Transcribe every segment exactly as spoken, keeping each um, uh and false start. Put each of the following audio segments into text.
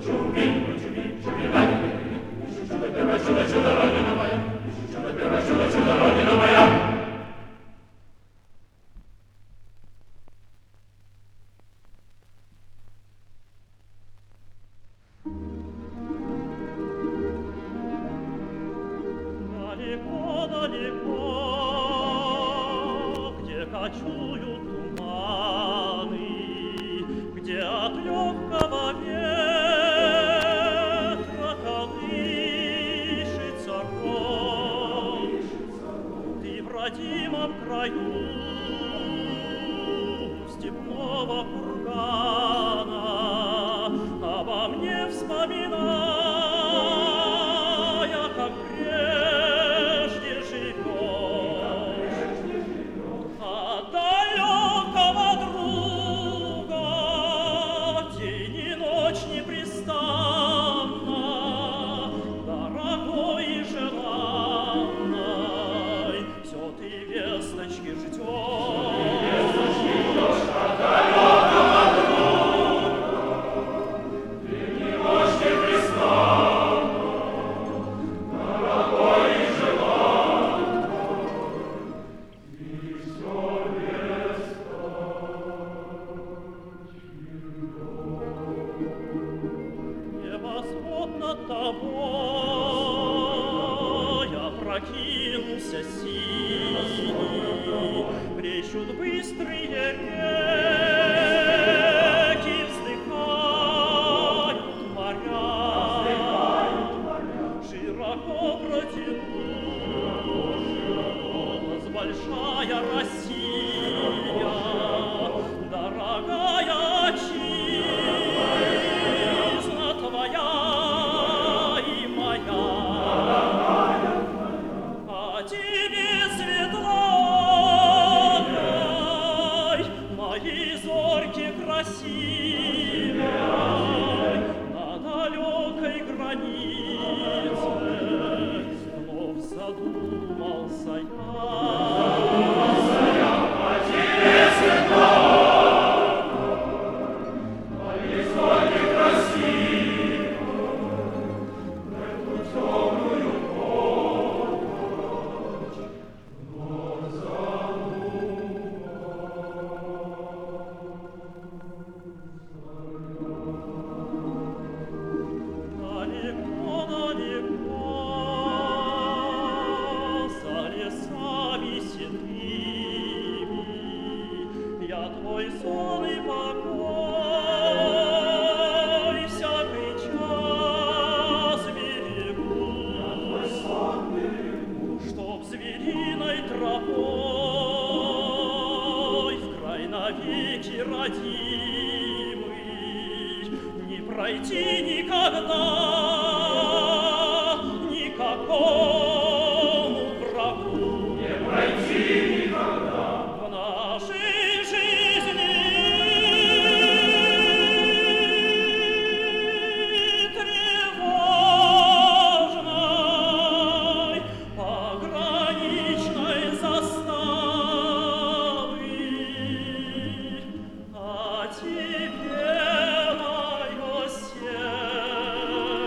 Тебе мое сердце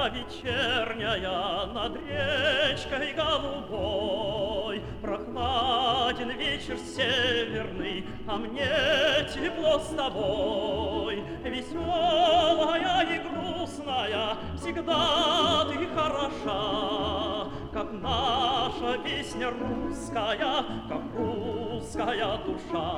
заря вечерняя над речкой голубой. Прохладен вечер северный, а мне тепло с тобой. Веселая и грустная, всегда ты хороша, как наша песня русская, как русская душа.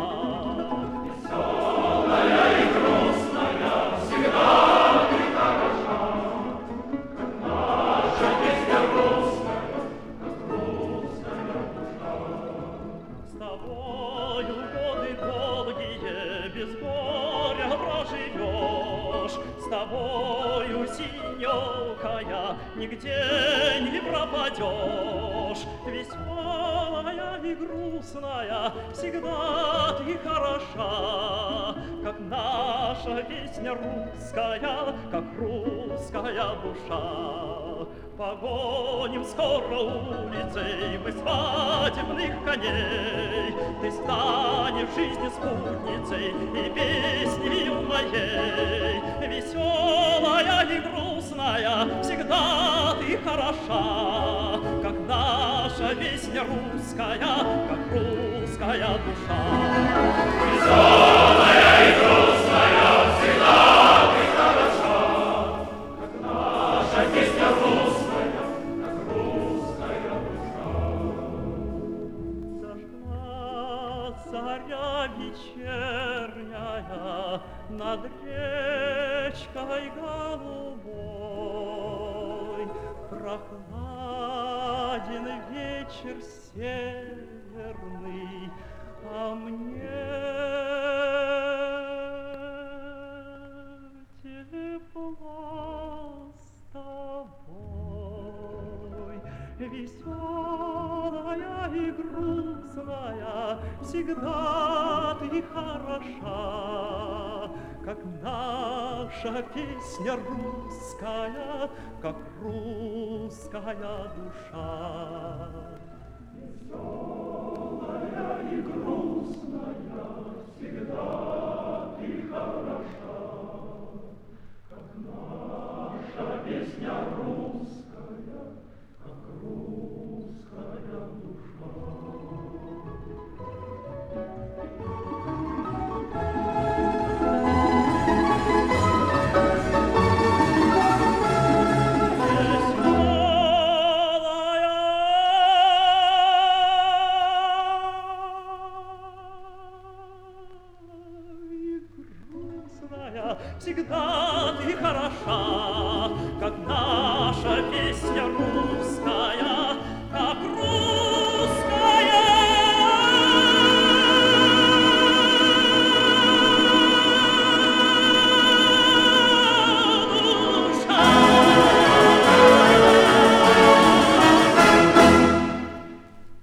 Веселая и грустная, всегда ты хороша, как наша песня русская, как русская душа. С тобою годы долгие без горя проживешь, с тобою синёкая нигде не пропадешь. Веселая и грустная, всегда ты хороша, как наша песня русская, как русская душа. Погоним скоро улицей мы свадебных коней, ты станешь жизни спутницей и песнею моей. Веселая и грустная, всегда ты хороша, как наша песня русская, как русская душа. Веселая и грустная, всегда ты хороша, как наша песня русская, как русская душа. Зажгла заря вечерняя над речкой голубой. Прохладен вечер северный, а мне тепло с тобой. Веселая и грустная, всегда ты хороша, как наша песня русская, как русская душа. Веселая и грустная, всегда ты хороша, как наша песня русская, как русская душа. Всегда ты хороша, как наша песня русская,